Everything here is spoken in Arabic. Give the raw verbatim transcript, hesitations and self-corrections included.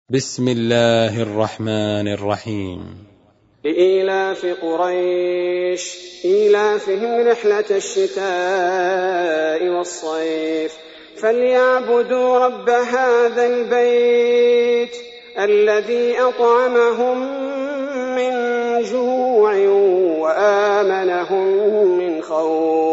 بسم الله الرحمن الرحيم. لإيلاف قريش إيلافهم رحلة الشتاء والصيف فليعبدوا رب هذا البيت الذي أطعمهم من جوع وآمنهم من خوف.